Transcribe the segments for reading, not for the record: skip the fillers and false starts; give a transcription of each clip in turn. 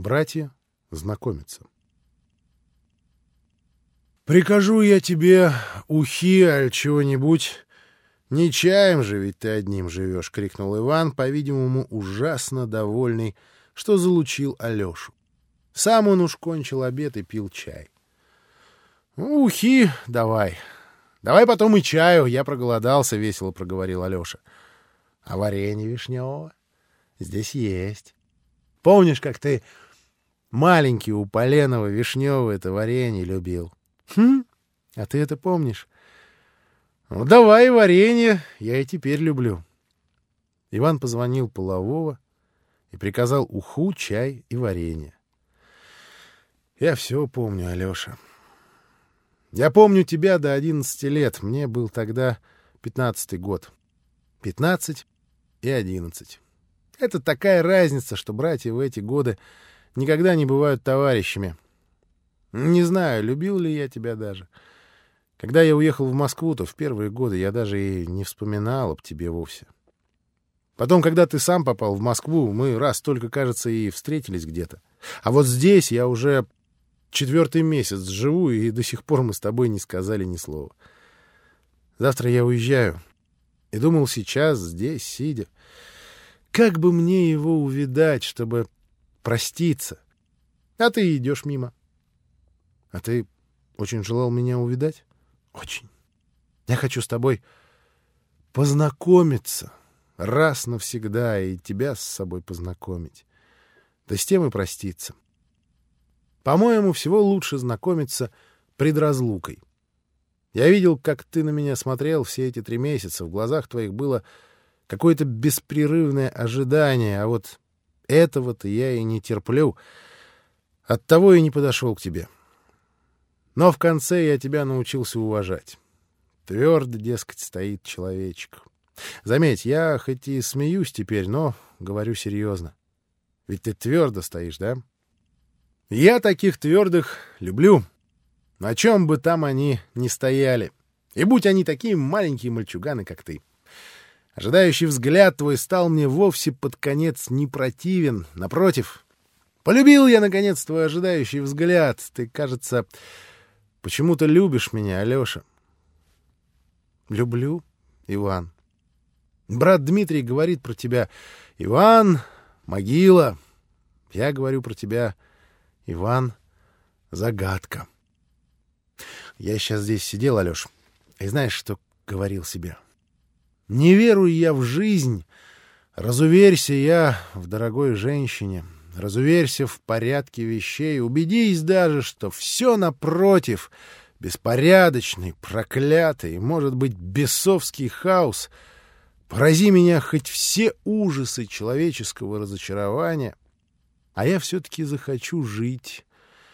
Братья знакомятся. «Прикажу я тебе ухи, аль чего-нибудь. Не чаем же, ведь ты одним живешь!» — крикнул Иван, по-видимому, ужасно довольный, что залучил Алешу. Сам он уж кончил обед и пил чай. «Ухи давай. Давай потом и чаю. Я проголодался», — весело проговорил Алеша. «А варенье вишневого здесь есть. Помнишь, как ты маленький у Поленова вишневое это варенье любил? А ты это помнишь? Ну, давай варенье, я и теперь люблю». Иван позвонил Полового и приказал уху, чай и варенье. «Я все помню, Алеша. Я помню тебя до 11 лет. Мне был тогда 15-й год. 15 и 11. Это такая разница, что братья в эти годы никогда не бывают товарищами. Не знаю, любил ли я тебя даже. Когда я уехал в Москву, то в первые годы я даже и не вспоминал об тебе вовсе. Потом, когда ты сам попал в Москву, мы раз только, кажется, и встретились где-то. А вот здесь я уже 4-й месяц живу, и до сих пор мы с тобой не сказали ни слова. Завтра я уезжаю. И думал сейчас, здесь, сидя, как бы мне его увидать, чтобы проститься. А ты идешь мимо. А ты очень желал меня увидать? Очень. Я хочу с тобой познакомиться раз навсегда и тебя с собой познакомить. Да с тем и проститься. По-моему, всего лучше знакомиться пред разлукой. Я видел, как ты на меня смотрел все эти 3 месяца. В глазах твоих было какое-то беспрерывное ожидание, а вот этого-то я и не терплю. Оттого и не подошел к тебе. Но в конце я тебя научился уважать. Твердо, дескать, стоит человечек. Заметь, я хоть и смеюсь теперь, но говорю серьезно. Ведь ты твердо стоишь, да? Я таких твердых люблю. На чем бы там они ни стояли. И будь они такие маленькие мальчуганы, как ты. Ожидающий взгляд твой стал мне вовсе под конец не противен. Напротив, полюбил я, наконец, твой ожидающий взгляд. Ты, кажется, почему-то любишь меня, Алеша. Люблю, Иван. Брат Дмитрий говорит про тебя: Иван, могила. Я говорю про тебя: Иван, загадка. Я сейчас здесь сидел, Алёш, и знаешь, что говорил себе? Не верую я в жизнь, разуверься я в дорогой женщине, разуверься в порядке вещей, убедись даже, что все напротив, беспорядочный, проклятый, может быть, бесовский хаос, порази меня хоть все ужасы человеческого разочарования, а я все-таки захочу жить.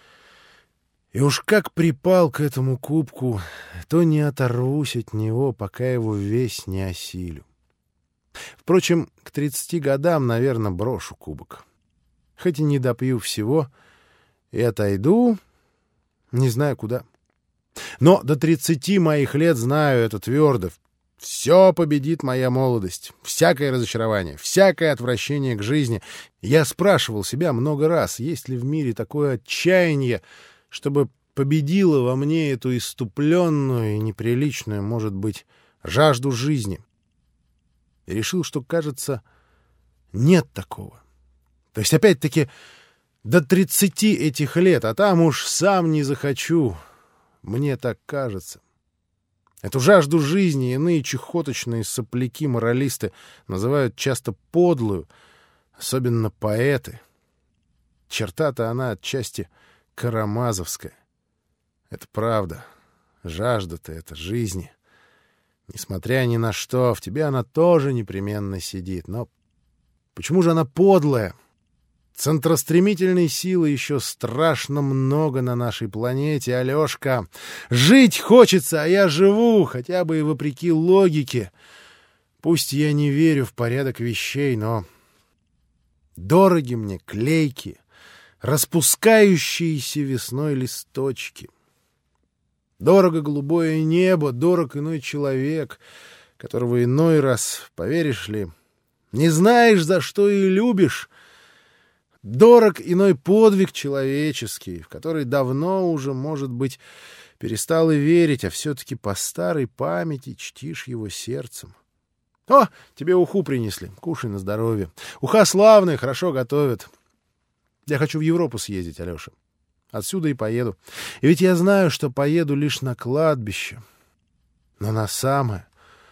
И уж как припал к этому кубку, то не оторвусь от него, пока его весь не осилю. Впрочем, к 30 годам, наверное, брошу кубок. Хоть и не допью всего, и отойду, не знаю куда. Но до 30 моих лет знаю это твердо. Все победит моя молодость, всякое разочарование, всякое отвращение к жизни. Я спрашивал себя много раз, есть ли в мире такое отчаяние, чтобы победило во мне эту исступленную и неприличную, может быть, жажду жизни. И решил, что, кажется, нет такого. То есть, опять-таки, до 30 этих лет, а там уж сам не захочу. Мне так кажется. Эту жажду жизни иные чехоточные сопляки-моралисты называют часто подлую, особенно поэты. Черта-то она отчасти карамазовская. Это правда. Жажда-то это жизни. Несмотря ни на что, в тебе она тоже непременно сидит. Но почему же она подлая? Центростремительной силы еще страшно много на нашей планете, Алешка. Жить хочется, а я живу, хотя бы и вопреки логике. Пусть я не верю в порядок вещей, но дороги мне клейкие, распускающиеся весной листочки. Дорого голубое небо, дорог иной человек, которого иной раз, поверишь ли, не знаешь, за что и любишь. Дорог иной подвиг человеческий, в который давно уже, может быть, перестал и верить, а все-таки по старой памяти чтишь его сердцем. О, тебе уху принесли. Кушай на здоровье. Уха славная, хорошо готовят. Я хочу в Европу съездить, Алеша. Отсюда и поеду. И ведь я знаю, что поеду лишь на кладбище. Но на самое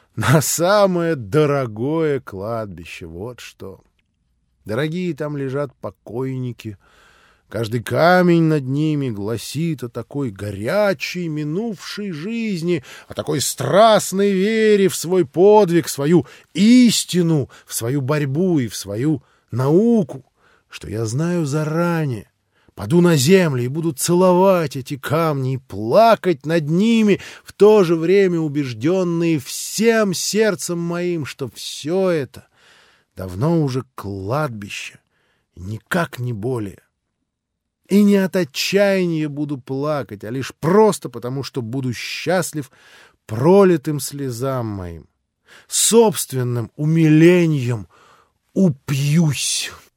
дорогое кладбище. Вот что. Дорогие там лежат покойники. Каждый камень над ними гласит о такой горячей минувшей жизни, о такой страстной вере в свой подвиг, в свою истину, в свою борьбу и в свою науку, что я знаю заранее. Паду на землю и буду целовать эти камни и плакать над ними, в то же время убежденные всем сердцем моим, что все это давно уже кладбище, и никак не более. И не от отчаяния буду плакать, а лишь просто потому, что буду счастлив пролитым слезам моим, собственным умилением упьюсь».